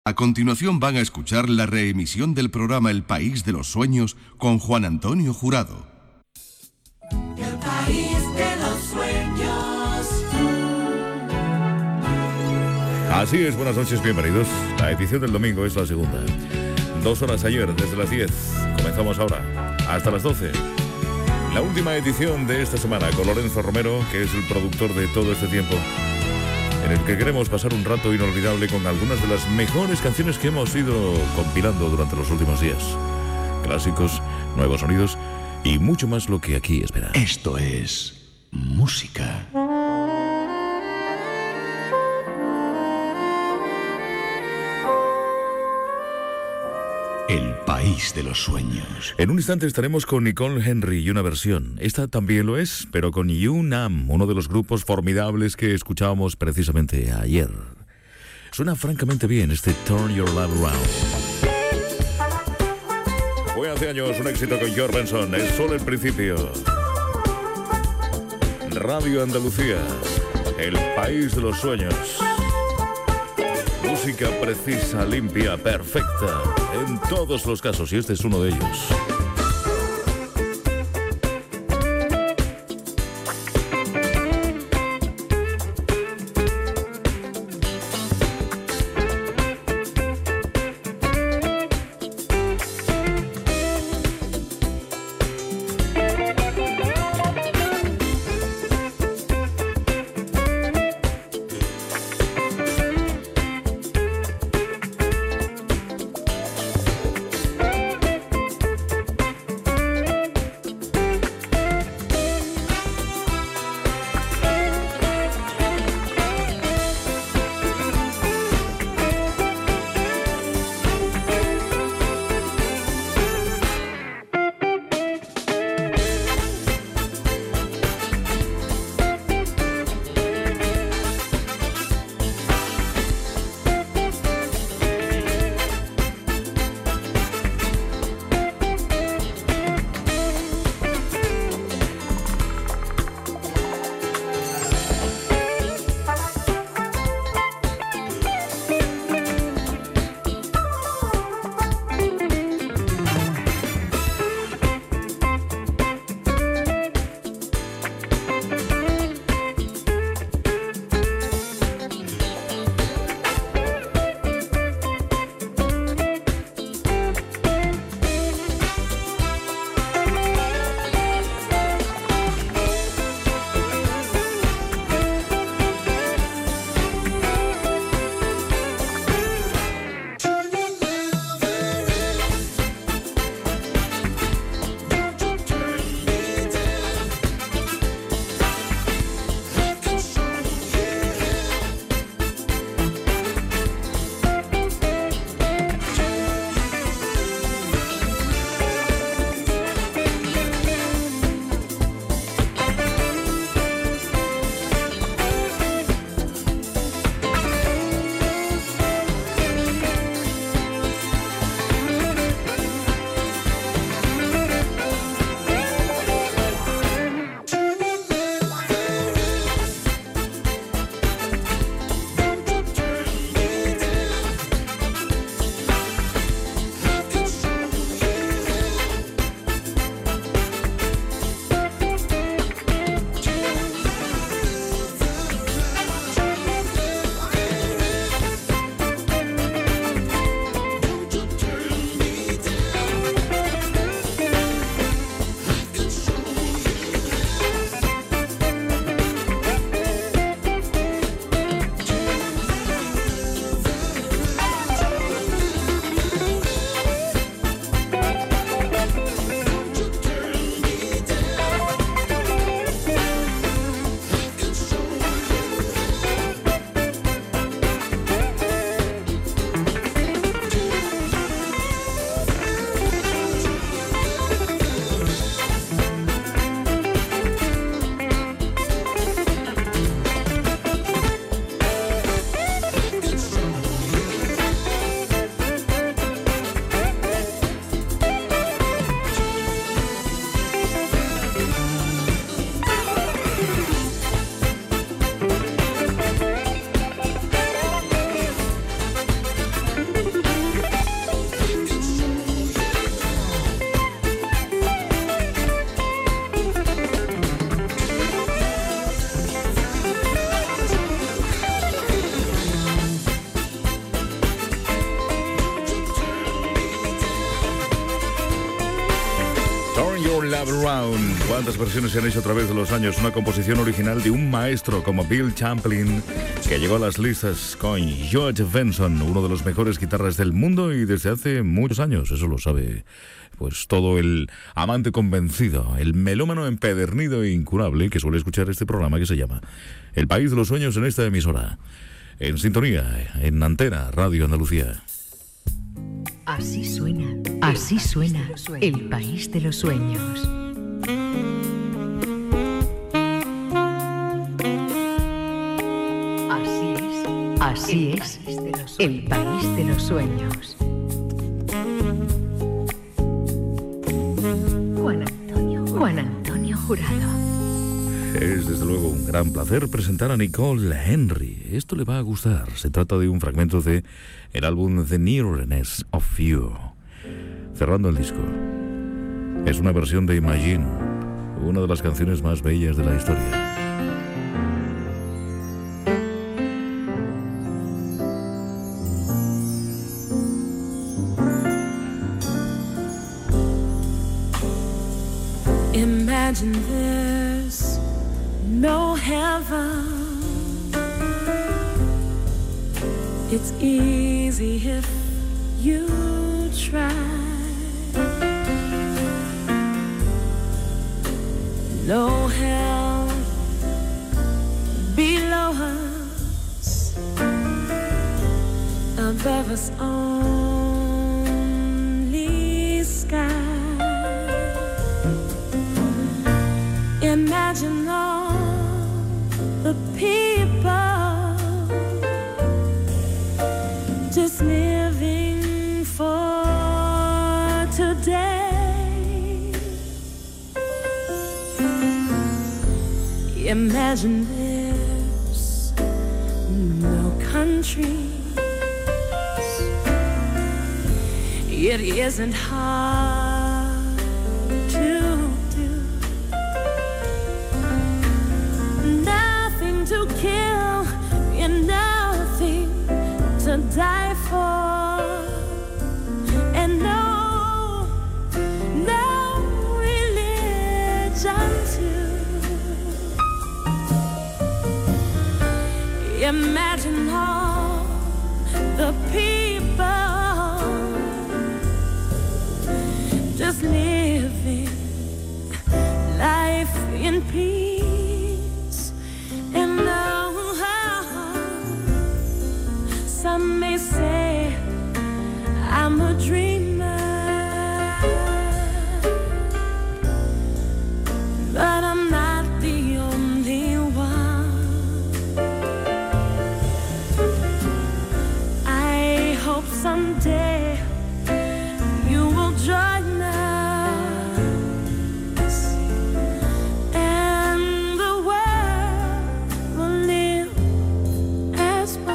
A continuación van a escuchar la reemisión del programa El País de los Sueños con Juan Antonio Jurado. El País de los Sueños. Así es, buenas noches, bienvenidos. La edición del domingo es la segunda. 2 horas ayer, desde las 10. Comenzamos ahora, hasta las 12. La última edición de esta semana con Lorenzo Romero, que es el productor de todo este tiempo, en el que queremos pasar un rato inolvidable con algunas de las mejores canciones que hemos ido compilando durante los últimos días. Clásicos, nuevos sonidos y mucho más lo que aquí espera. Esto es música. El País de los Sueños. En un instante estaremos con Nicole Henry y una versión. Esta también lo es, pero con Yunam, uno de los grupos formidables que escuchábamos precisamente ayer. Suena francamente bien este Turn Your Love Around. Fue hace años un éxito con George Benson. Es solo el principio. Radio Andalucía, el País de los Sueños. Música precisa, limpia, perfecta, en todos los casos, y este es uno de ellos. Love Around. ¿Cuántas versiones se han hecho a través de los años? Una composición original de un maestro como Bill Champlin, que llegó a las listas con George Benson, uno de los mejores guitarras del mundo y desde hace muchos años. Eso lo sabe pues todo el amante convencido, el melómano empedernido e incurable que suele escuchar este programa que se llama El País de los Sueños en esta emisora. En sintonía, en Antena Radio Andalucía. Así suena El País de los Sueños. Así es El País de los Sueños. Juan Antonio Jurado. Es desde luego un gran placer presentar a Nicole Henry. Esto le va a gustar. Se trata de un fragmento de el álbum The Nearness of You. Cerrando el disco. Es una versión de Imagine, una de las canciones más bellas de la historia. Imagine there's no heaven. It's easy if you try. No hell below us, above us only sky. Imagine all the people just living for today. Imagine there's no countries. It isn't hard to to kill and nothing to die for, and no religion too. Imagine all the people just living life in peace. Some may say I'm a dreamer, but I'm not the only one. I hope someday you will join us, and the world will live as one.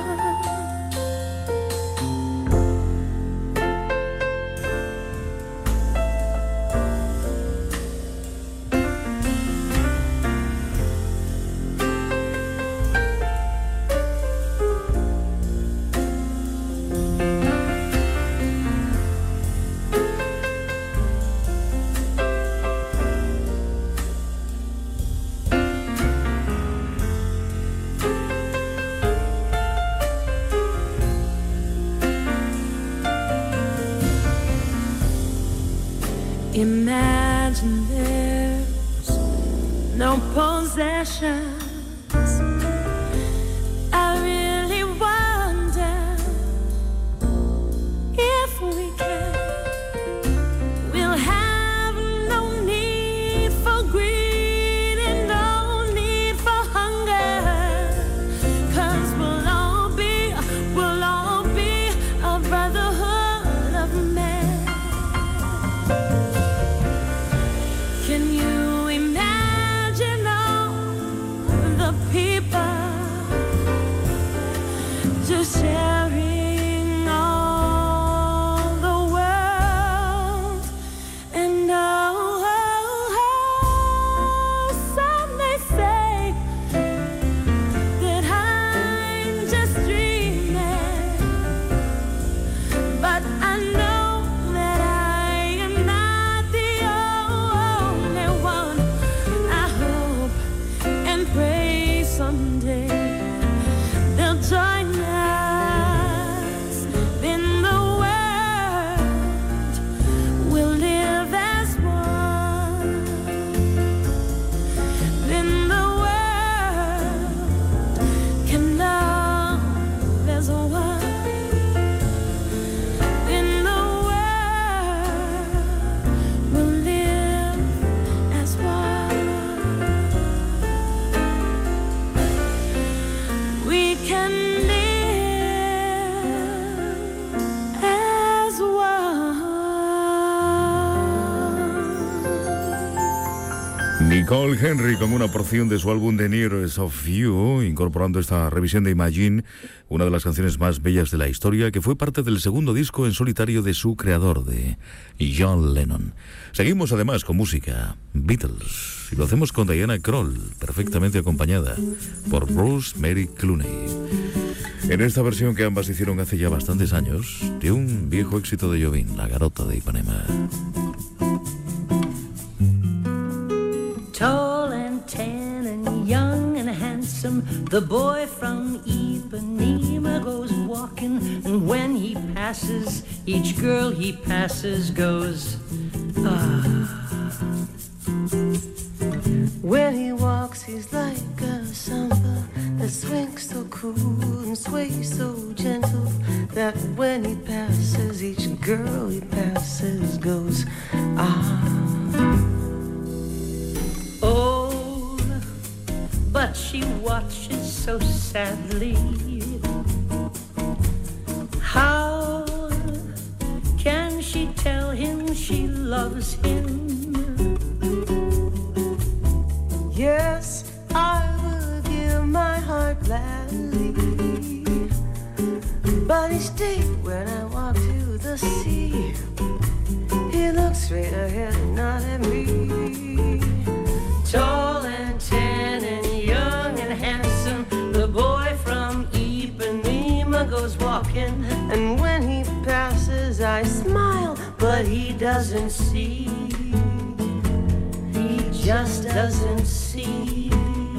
Imagine there's no possessions. I really wonder if we can. We'll have no need for greed and no need for hunger, 'cause we'll all be a brotherhood of men. Can you imagine all Nicole Henry con una porción de su álbum The Nearest of You, incorporando esta revisión de Imagine, una de las canciones más bellas de la historia, que fue parte del segundo disco en solitario de su creador, de John Lennon. Seguimos además con música Beatles, y lo hacemos con Diana Krall, perfectamente acompañada por Rosemary Clooney. En esta versión que ambas hicieron hace ya bastantes años, de un viejo éxito de Jobim, La Garota de Ipanema. Tall and tan and young and handsome, the boy from Ipanema goes walking, and when he passes, each girl he passes goes, ah. When he walks, he's like a samba that swings so cool and sways so gentle, that when he passes, each girl he passes goes, ah. Oh, but she watches so sadly. How can she tell him she loves him? Yes, I will give my heart gladly, but each day when I walk to the sea, he looks straight ahead and not at me. Tall and tan and young and handsome, the boy from Ipanema goes walking, And when he passes, I smile, but he doesn't see. He just doesn't see.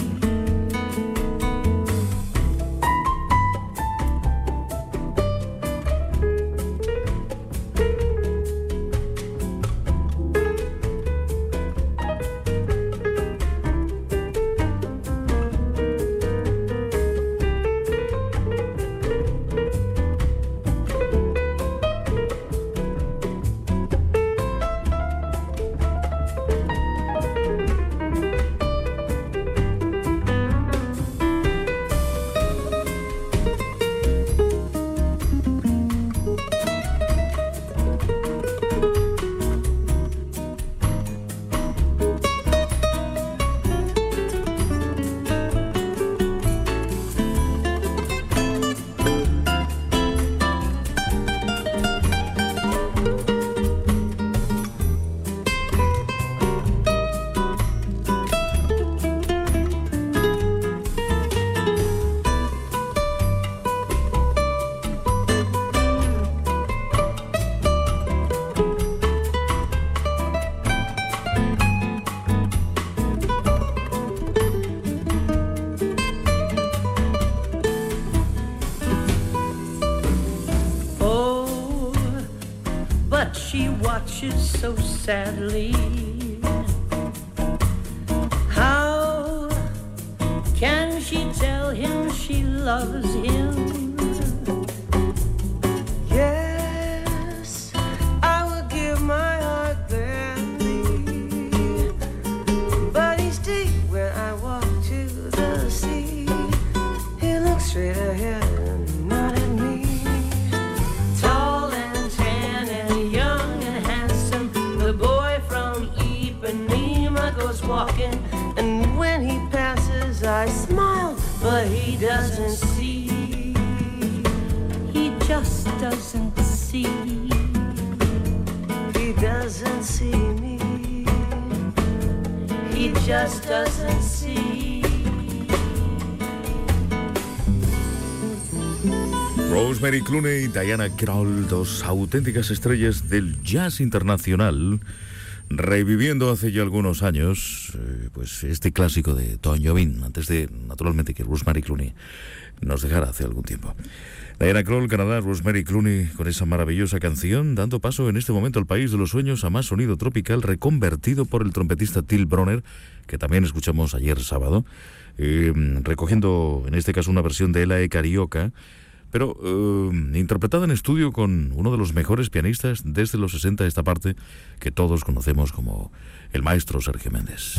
So sadly, how can she tell him she loves him? yes, I will give my heart gladly, but each day when I walk to the sea, he looks straight ahead and not at me. Tall and tan and young and handsome, the boy from Ipanema goes walking, And when he passes, I smile, but he doesn't see. He just doesn't see. he doesn't see me. He just doesn't see. Rosemary Clooney y Diana Krall, dos auténticas estrellas del jazz internacional, reviviendo hace ya algunos años pues este clásico de Tom Jobim, antes de, naturalmente, que Rosemary Clooney nos dejara hace algún tiempo. Diana Krall, Canadá, Rosemary Clooney con esa maravillosa canción, dando paso en este momento al país de los sueños a más sonido tropical, reconvertido por el trompetista Till Bronner, que también escuchamos ayer sábado, recogiendo en este caso una versión de Ela e Carioca, pero interpretada en estudio con uno de los mejores pianistas desde los 60 de esta parte, que todos conocemos como el maestro Sergio Méndez.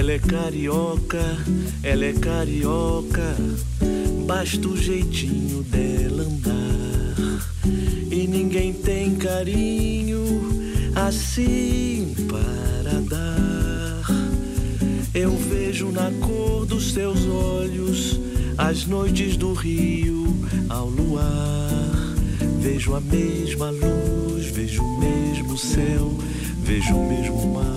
Ela é carioca, basta o jeitinho dela andar. E ninguém tem carinho assim para dar. Eu vejo na cor dos seus olhos as noites do Rio ao luar. Vejo a mesma luz, vejo o mesmo céu, vejo o mesmo mar.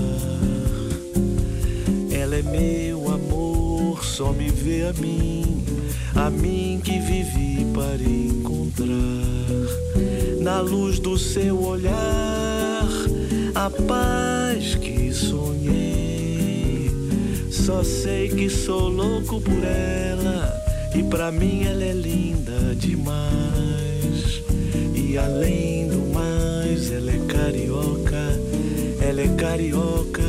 Ela é meu amor, só me vê a mim que vivi para encontrar. Na luz do seu olhar, a paz que sonhei. Só sei que sou louco por ela, e pra mim ela é linda demais. E além do mais, ela é carioca, ela é carioca.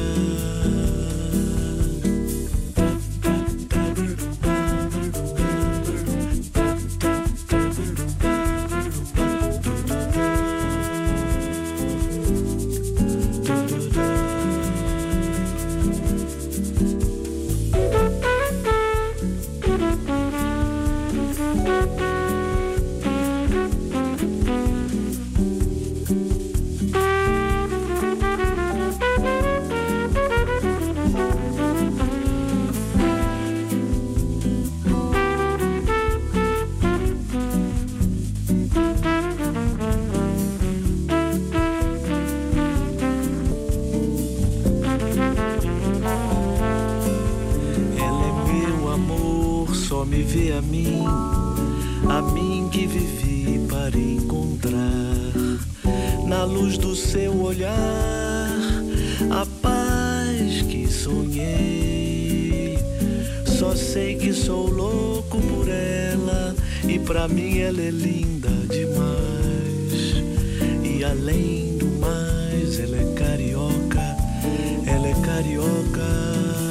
A mim que vivi para encontrar. Na luz do seu olhar, a paz que sonhei. Só sei que sou louco por ela, e pra mim ela é linda demais. E além do mais, ela é carioca, ela é carioca.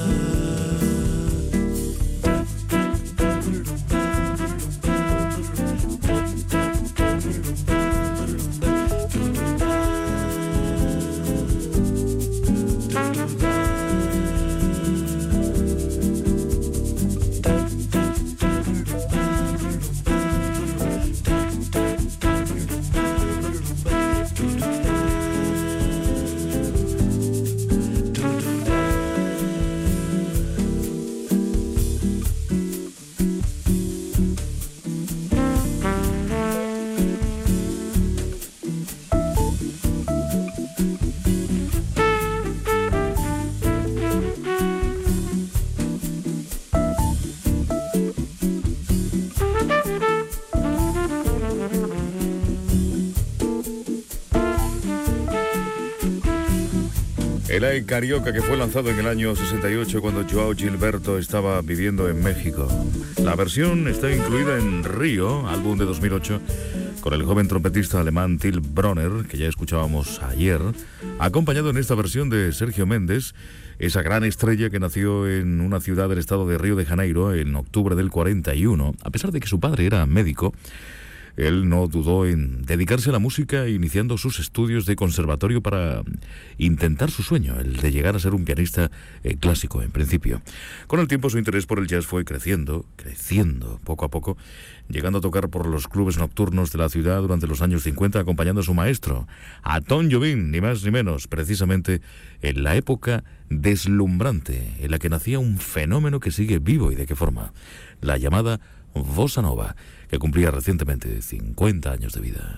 El Carioca, que fue lanzado en el año 68 cuando Joao Gilberto estaba viviendo en México. La versión está incluida en Río, álbum de 2008, con el joven trompetista alemán Till Brönner, que ya escuchábamos ayer, acompañado en esta versión de Sergio Méndez, esa gran estrella que nació en una ciudad del estado de Río de Janeiro en octubre del 41. A pesar de que su padre era médico, él no dudó en dedicarse a la música, iniciando sus estudios de conservatorio para intentar su sueño, el de llegar a ser un pianista clásico en principio. Con el tiempo su interés por el jazz fue creciendo poco a poco, llegando a tocar por los clubes nocturnos de la ciudad durante los años 50, acompañando a su maestro, a Tom Jobim, ni más ni menos, precisamente en la época deslumbrante en la que nacía un fenómeno que sigue vivo. ¿Y de qué forma? La llamada Bossa Nova, que cumplía recientemente 50 años de vida.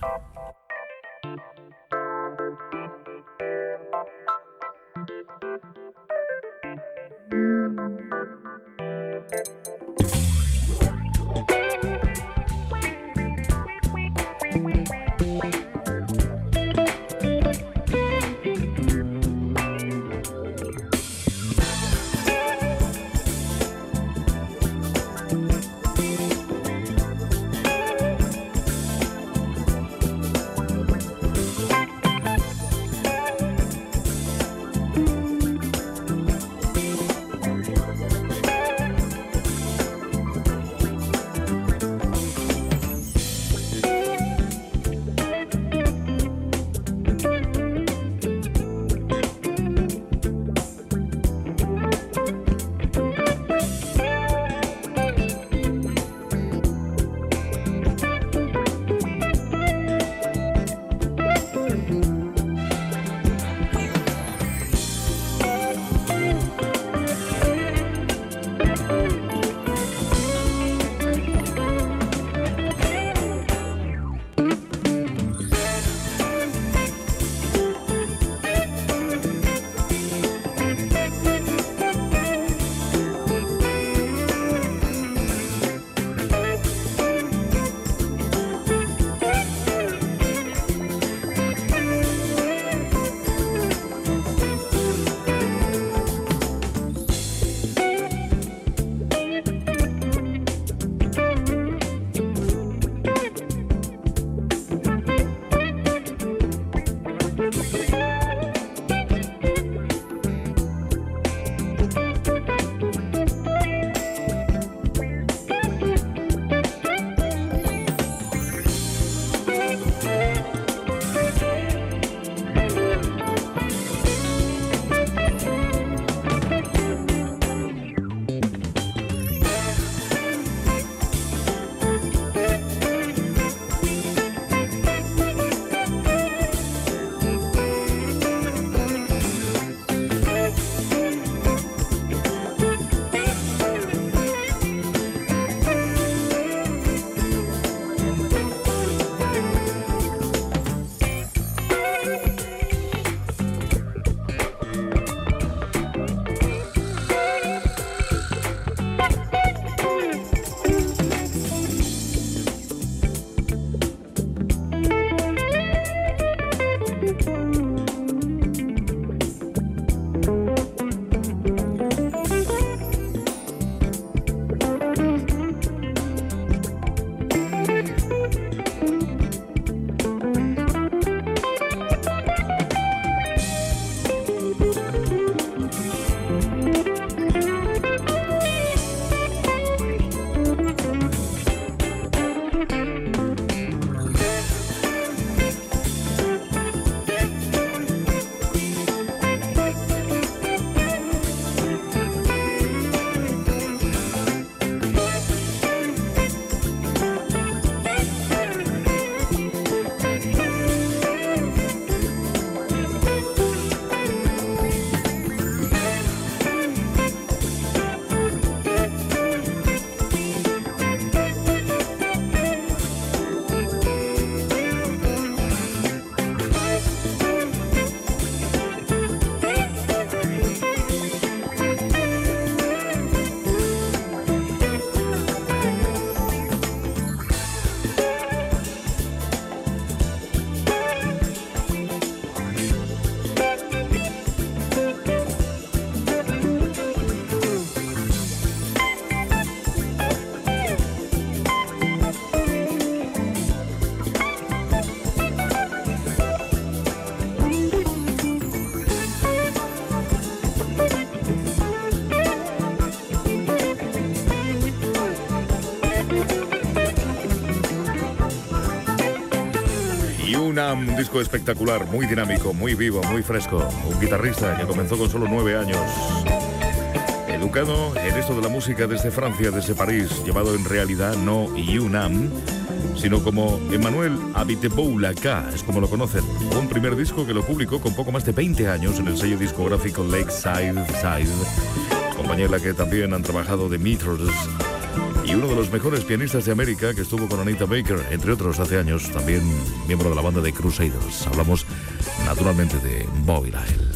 Un disco espectacular, muy dinámico, muy vivo, muy fresco. Un guitarrista que comenzó con solo 9 años. Educado en esto de la música desde Francia, desde París, llevado en realidad no Yunnan, sino como Emmanuel Abiteboulaka, es como lo conocen. Un primer disco que lo publicó con poco más de 20 años en el sello discográfico Lakeside, compañía en la que también han trabajado The Meters, y uno de los mejores pianistas de América, que estuvo con Anita Baker, entre otros, hace años, también miembro de la banda de Crusaders. Hablamos naturalmente de Bobby Lyle.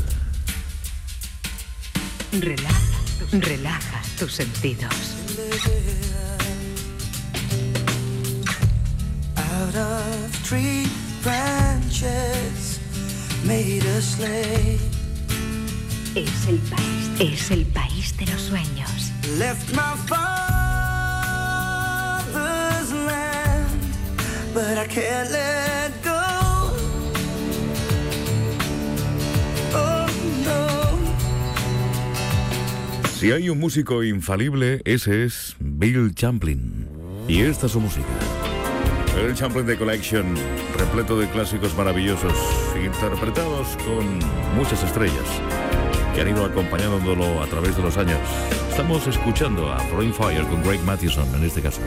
Relaja tus sentidos. Out of tree branches made a sleigh. Es el país de los sueños. Left my father's land, but I can't let go. Oh no. Si hay un músico infalible, ese es Bill Champlin. Y esta es su música. El Champlin The Collection, repleto de clásicos maravillosos, interpretados con muchas estrellas que han ido acompañándolo a través de los años. Estamos escuchando a Throwing Fire con Greg Mathieson en este caso.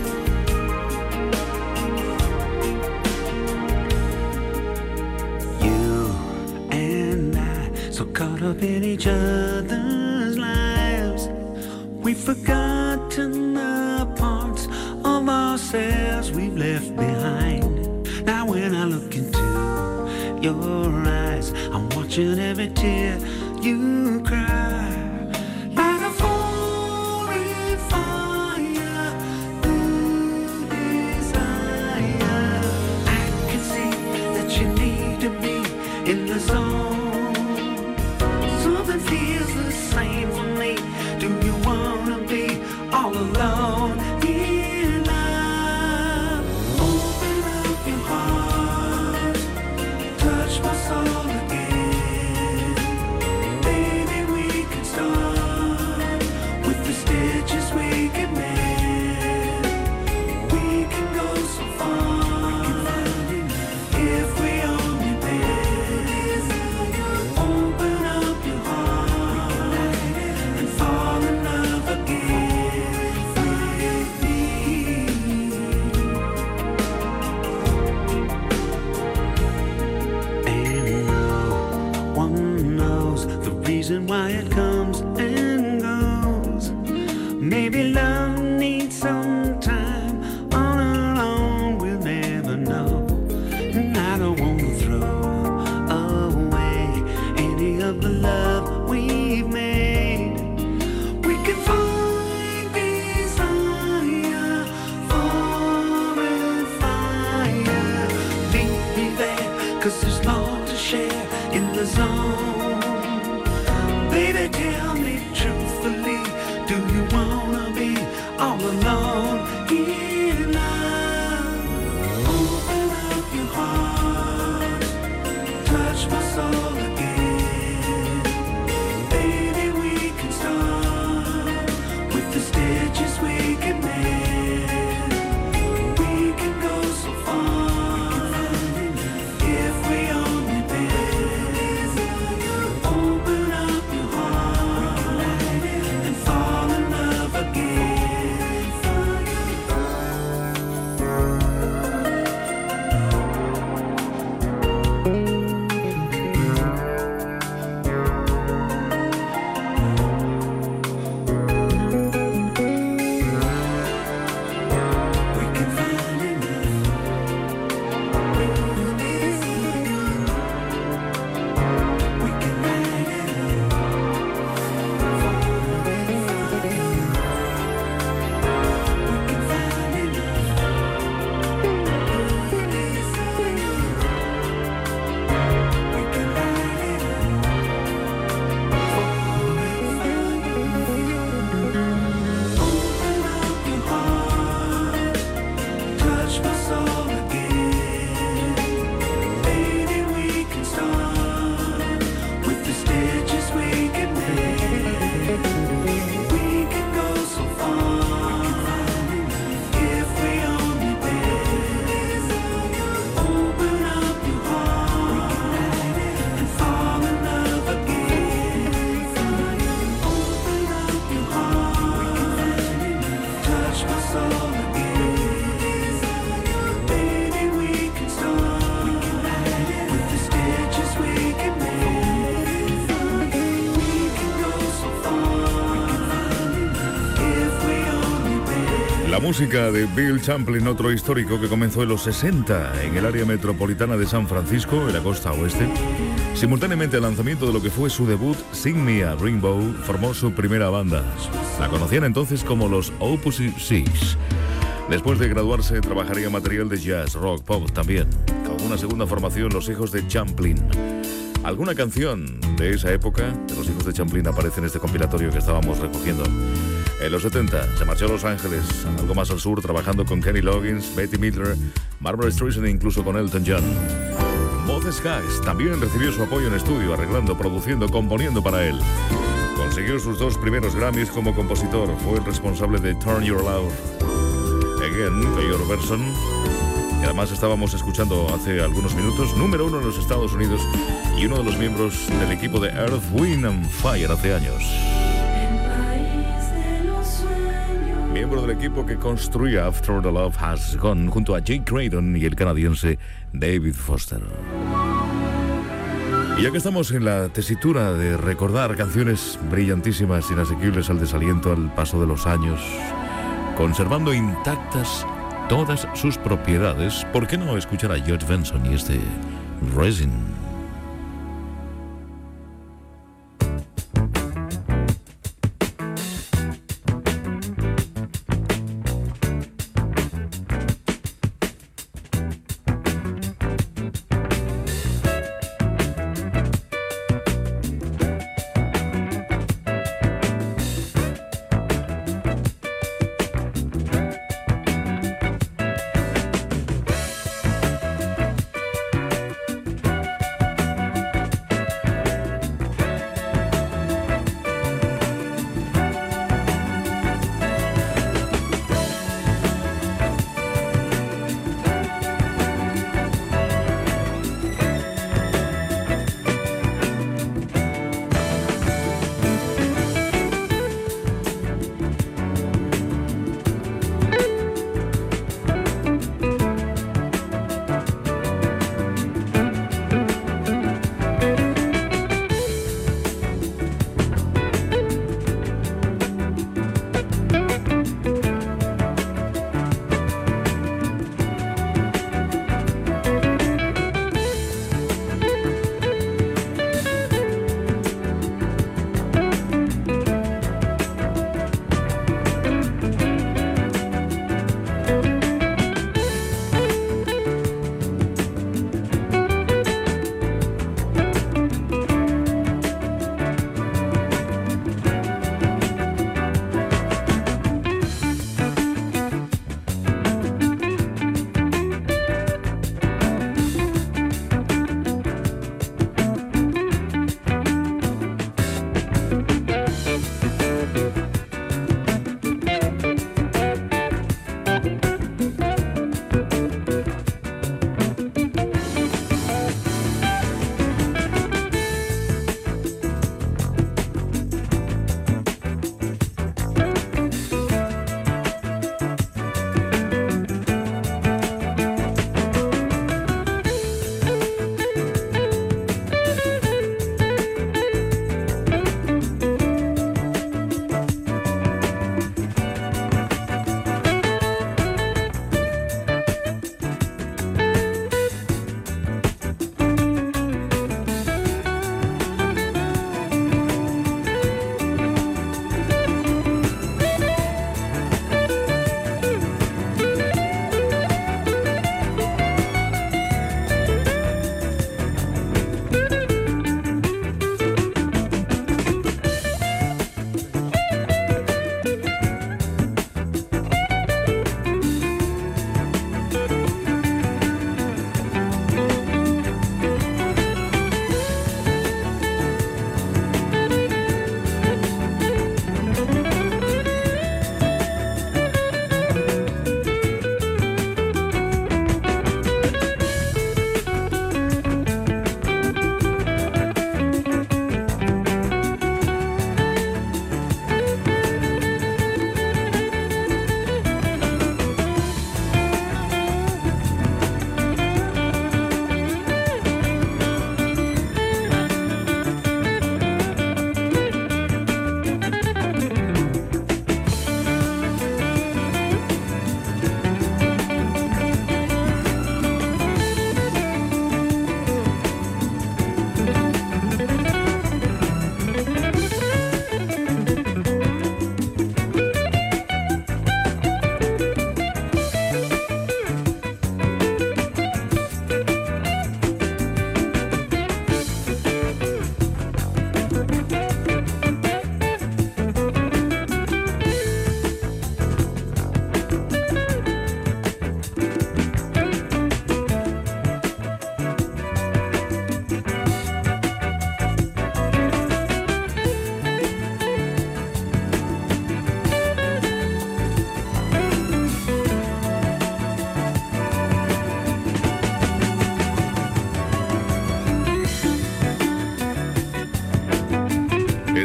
You and I, so caught up in each other's lives, we've forgotten the parts of ourselves we've left behind. Now when I look into your eyes, I'm watching every tear you cry. Like a falling fire through desire, I can see that you need to be in the zone. Something feels the same for me. Do you wanna be all alone in love? Open up your heart, touch my soul again. Baby, we can start with the stitches we can mend. We can go so far if we only bend. Open up your heart and fall in love again with me. And no one knows the reason why it comes and goes. Maybe love needs some time on our own, we'll never know. And I don't want to throw away any of the love we've made. We can find desire, foreign fire. Meet me there, 'cause there's more to share in the zone. Baby, tell me truthfully, do you wanna be La música de Bill Champlin, otro histórico que comenzó en los 60 en el área metropolitana de San Francisco, en la costa oeste. Simultáneamente al lanzamiento de lo que fue su debut, Sing Me a Rainbow, formó su primera banda. La conocían entonces como los Opposite Six. Después de graduarse, trabajaría material de jazz, rock, pop también. Con una segunda formación, Los Hijos de Champlin. Alguna canción de esa época de Los Hijos de Champlin aparece en este compilatorio que estábamos recogiendo. En los 70 se marchó a Los Ángeles, algo más al sur, trabajando con Kenny Loggins, Bette Midler, Barbra Streisand e incluso con Elton John. Moses Skaggs también recibió su apoyo en estudio, arreglando, produciendo, componiendo para él. Consiguió sus 2 primeros Grammys como compositor. Fue el responsable de Turn Your Love Again, de George Benson, que además estábamos escuchando hace algunos minutos, número 1 en los Estados Unidos y uno de los miembros del equipo de Earth, Wind and Fire hace años. Miembro del equipo que construía After the Love Has Gone junto a Jake Craydon y el canadiense David Foster. Y ya que estamos en la tesitura de recordar canciones brillantísimas, inasequibles al desaliento, al paso de los años, conservando intactas todas sus propiedades, ¿por qué no escuchar a George Benson y este Resin?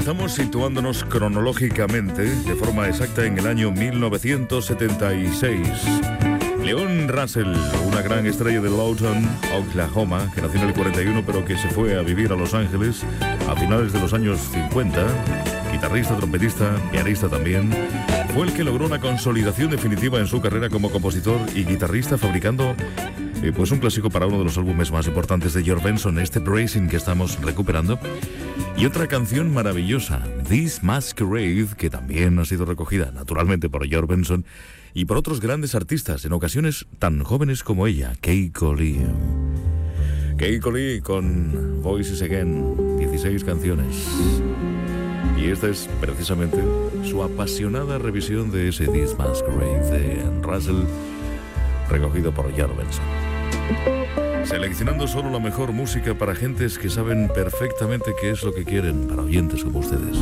Comenzamos situándonos cronológicamente de forma exacta en el año 1976. Leon Russell, una gran estrella de Lawton, Oklahoma, que nació en el 41 pero que se fue a vivir a Los Ángeles a finales de los años 50, guitarrista, trompetista, pianista también, fue el que logró una consolidación definitiva en su carrera como compositor y guitarrista, fabricando pues un clásico para uno de los álbumes más importantes de George Benson, este Bracing que estamos recuperando, y otra canción maravillosa, This Masquerade, que también ha sido recogida naturalmente por George Benson y por otros grandes artistas, en ocasiones tan jóvenes como ella, Keiko Lee. Keiko Lee con Voices Again, 16 canciones. Y esta es precisamente su apasionada revisión de ese This Masquerade de Russell, recogido por George Benson. Seleccionando solo la mejor música para gentes que saben perfectamente qué es lo que quieren, para oyentes como ustedes.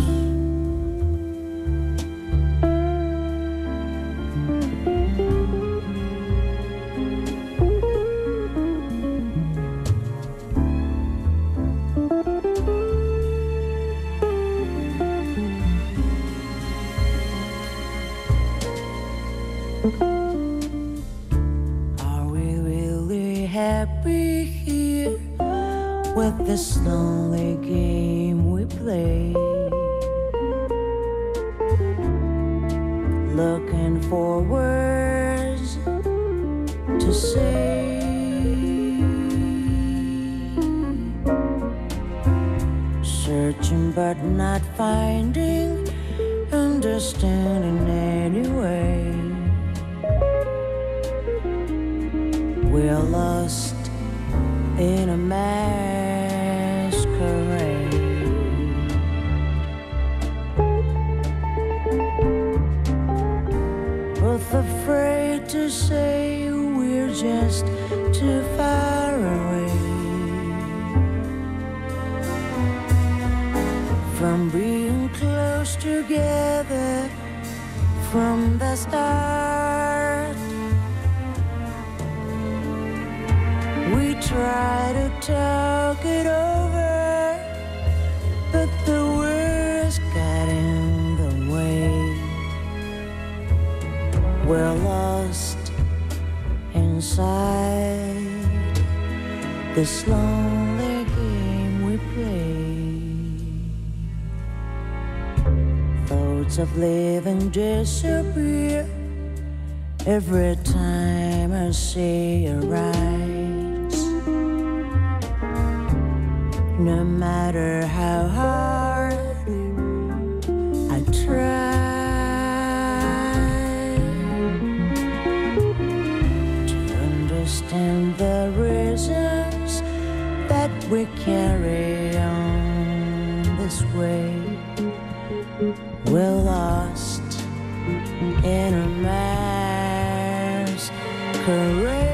Happy here with this lonely game we play, looking for words to say, searching but not finding, understanding anyway. We're lost in a masquerade, both afraid to say we're just too far away from being close together from the start. We try to talk it over, but the words got in the way. We're lost inside this lonely game we play. Thoughts of living disappear every time I see your eyes. No matter how hard I try to understand the reasons that we carry on this way, we're lost in a masquerade.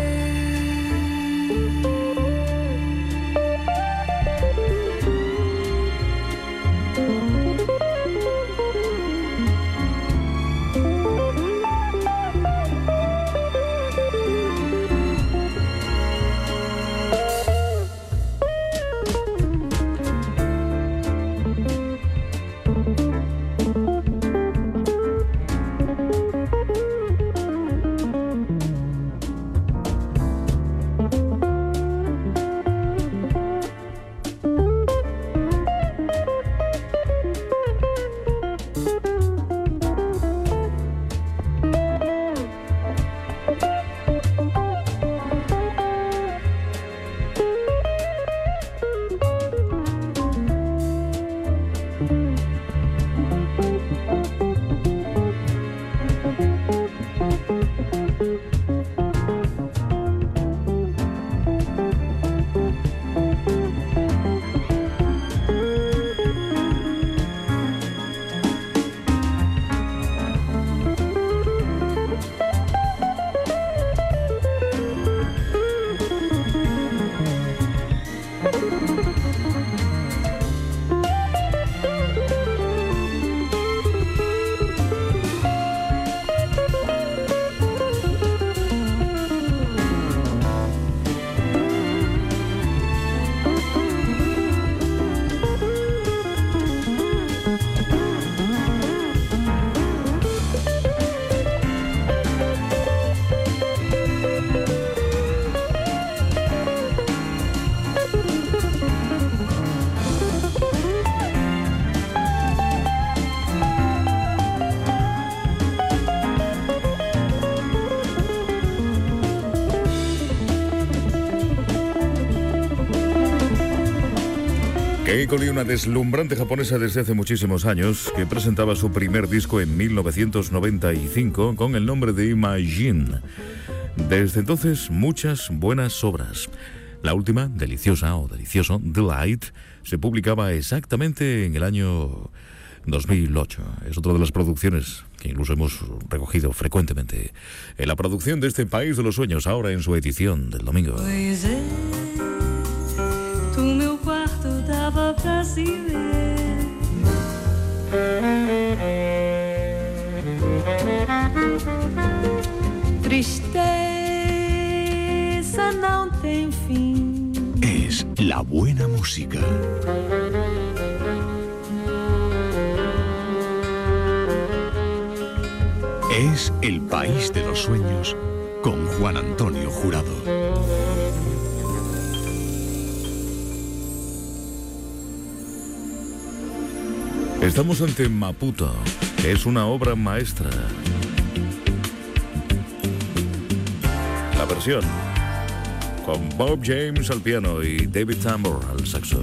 Keiko Lee, una deslumbrante japonesa desde hace muchísimos años, que presentaba su primer disco en 1995 con el nombre de Imagine. Desde entonces, muchas buenas obras. La última, Deliciosa o Delicioso, Delight, se publicaba exactamente en el año 2008. Es otra de las producciones que incluso hemos recogido frecuentemente en la producción de este País de los Sueños, ahora en su edición del domingo. Pois é, tu meu quarto dava pra se ver. Tristeza não tem fim. Es la buena música. Es El País de los Sueños con Juan Antonio Jurado. Estamos ante Maputo. Es una obra maestra. La versión con Bob James al piano y David Tambor al saxo.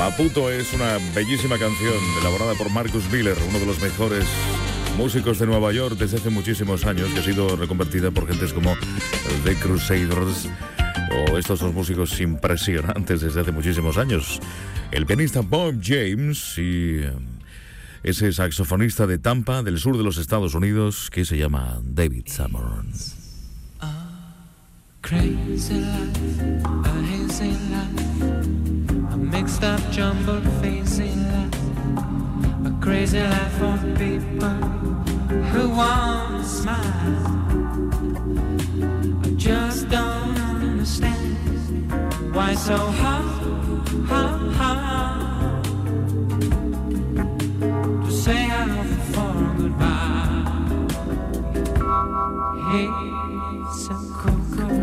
Maputo es una bellísima canción elaborada por Marcus Miller, uno de los mejores músicos de Nueva York desde hace muchísimos años, que ha sido reconvertida por gentes como The Crusaders o estos dos músicos impresionantes desde hace muchísimos años. El pianista Bob James y ese saxofonista de Tampa, del sur de los Estados Unidos, que se llama David Cameron. Crazy life, a hazy life, a mixed up, jumbled, hazy life, a crazy life for people who want to smile. I just don't understand why so hard, hard, hard to say hello for goodbye. Hey, so cool.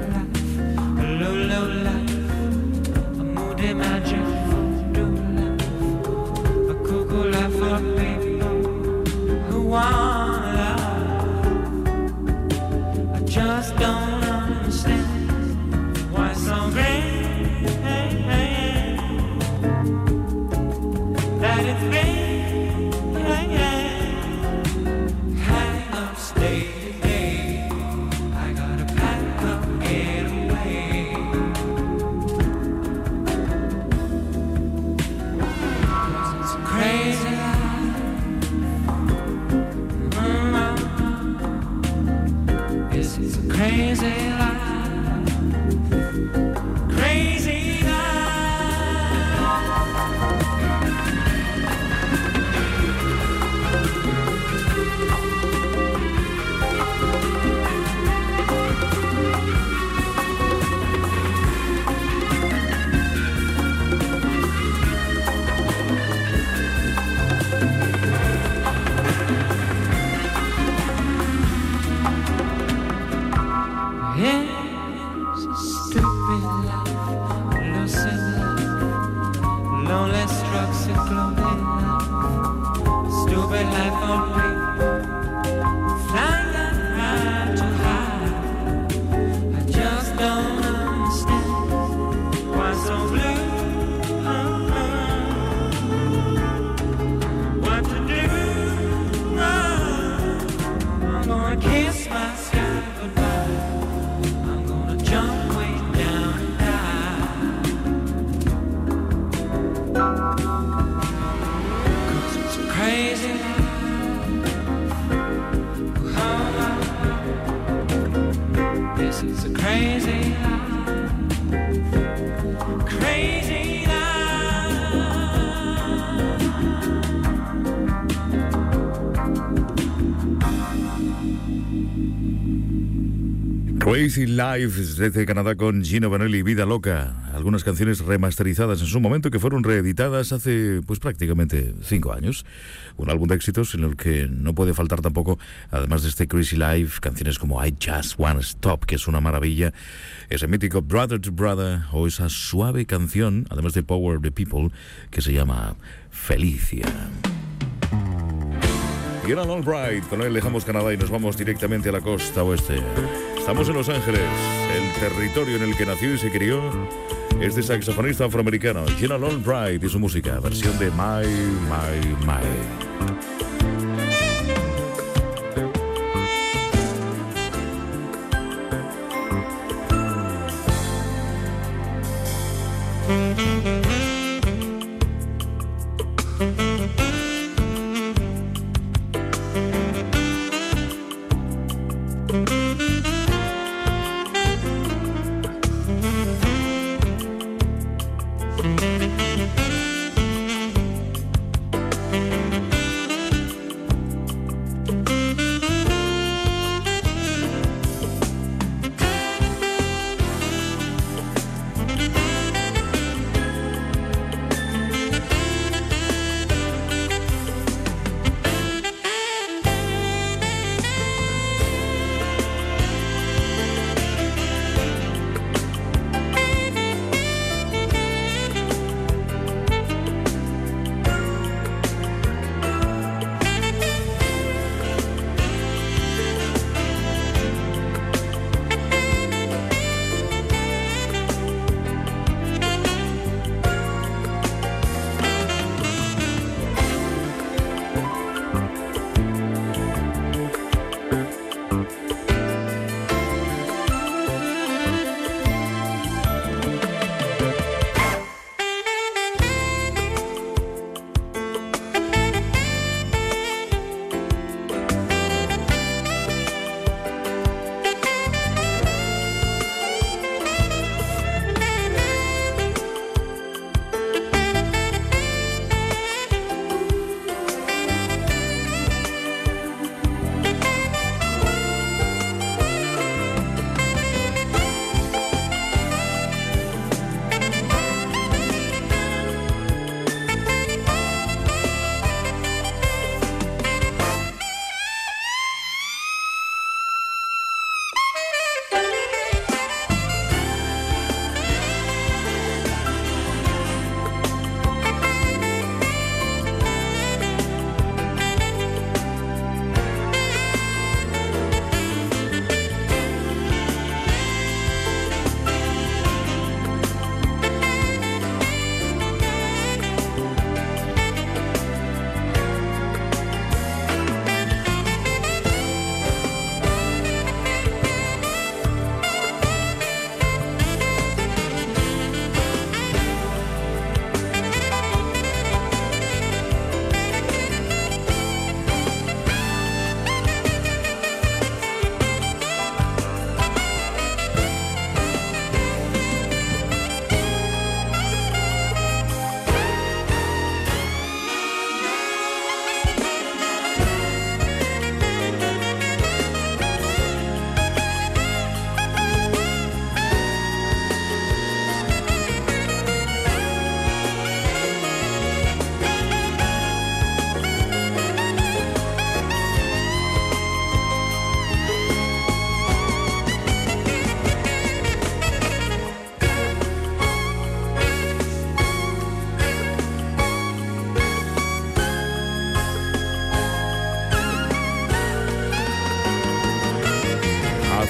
Low life, a moody magic voodoo life, a cuckoo life for people who want love. I just don't understand why so great that it's great. Hang up, stay. Crazy life, crazy life. It's a stupid life, lucid life, lonely struck, secluded life, stupid life for people flying high too high. I just don't understand why so blue. What to do? I'm gonna kiss my sky goodbye. Jump way down and die, 'cause it's crazy. This is a crazy life, crazy life. Crazy Life desde Canadá con Gino Vanelli, Vida Loca. Algunas canciones remasterizadas en su momento que fueron reeditadas hace pues prácticamente 5 años. Un álbum de éxitos en el que no puede faltar tampoco, además de este Crazy Life, canciones como I Just Wanna Stop, que es una maravilla, ese mítico Brother to Brother o esa suave canción, además de Power of the People, que se llama Felicia. Y era Albright, con él dejamos Canadá y nos vamos directamente a la costa oeste. Estamos en Los Ángeles, el territorio en el que nació y se crió este saxofonista afroamericano, General Albright, y su música, versión de My, My, My.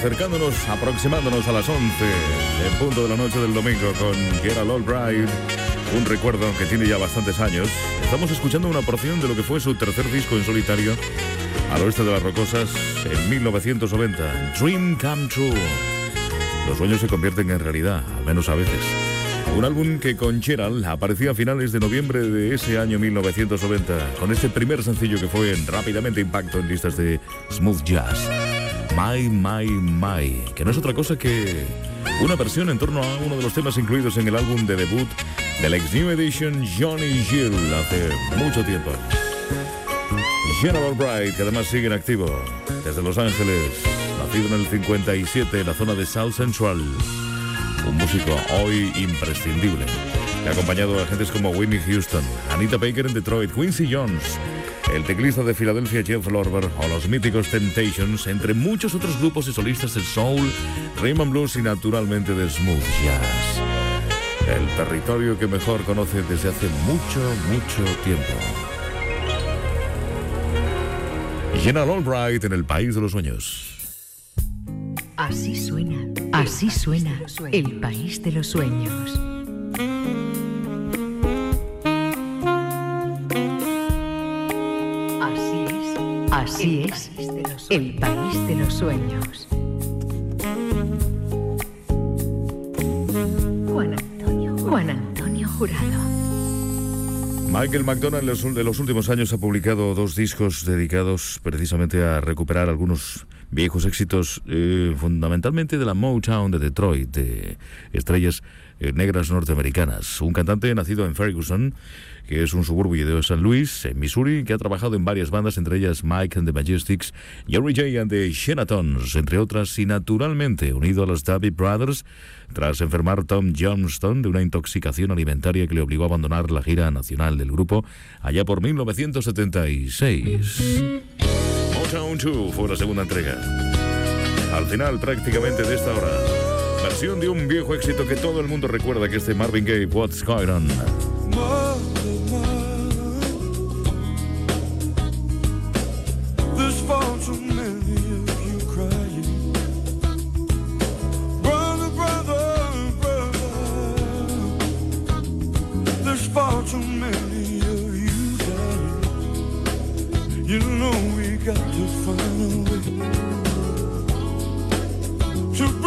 aproximándonos a las 11 en punto de la noche del domingo con Gerald Albright. Un recuerdo que tiene ya bastantes años. Estamos escuchando una porción de lo que fue su tercer disco en solitario al oeste de las Rocosas en 1990. Dream Come True. Los sueños se convierten en realidad, al menos a veces. Un álbum que con Gerald aparecía a finales de noviembre de ese año 1990, con este primer sencillo que fue en rápidamente impacto en listas de smooth jazz. My, My, My, que no es otra cosa que una versión en torno a uno de los temas incluidos en el álbum de debut del ex New Edition Johnny Gill hace mucho tiempo. Gerald Albright, que además sigue en activo desde Los Ángeles, nacido en el 57 en la zona de South Central. Un músico hoy imprescindible. Le ha acompañado a gentes como Whitney Houston, Anita Baker en Detroit, Quincy Jones, el teclista de Filadelfia Jeff Lorber o los míticos Temptations, entre muchos otros grupos y solistas del soul, rhythm and blues y naturalmente de smooth jazz. El territorio que mejor conoce desde hace mucho tiempo. Gerald Albright en el País de los Sueños. Así suena el País de los Sueños. Así es el País de los Sueños. Juan Antonio Jurado. Michael McDonald de los últimos años ha publicado 2 discos dedicados precisamente a recuperar algunos viejos éxitos, fundamentalmente de la Motown de Detroit, de estrellas negras norteamericanas. Un cantante nacido en Ferguson, que es un suburbio de San Luis, en Missouri, que ha trabajado en varias bandas, entre ellas Mike and the Majestics, Jerry J and the Shenatons, entre otras, y naturalmente unido a los Doobie Brothers, tras enfermar Tom Johnston de una intoxicación alimentaria que le obligó a abandonar la gira nacional del grupo allá por 1976. Motown 2 fue la segunda entrega. Al final prácticamente de esta hora, versión de un viejo éxito que todo el mundo recuerda, que es de Marvin Gaye, What's Going On. There's far too many of you crying. Brother, brother, brother. There's far too many of you dying. You know we got to find a way to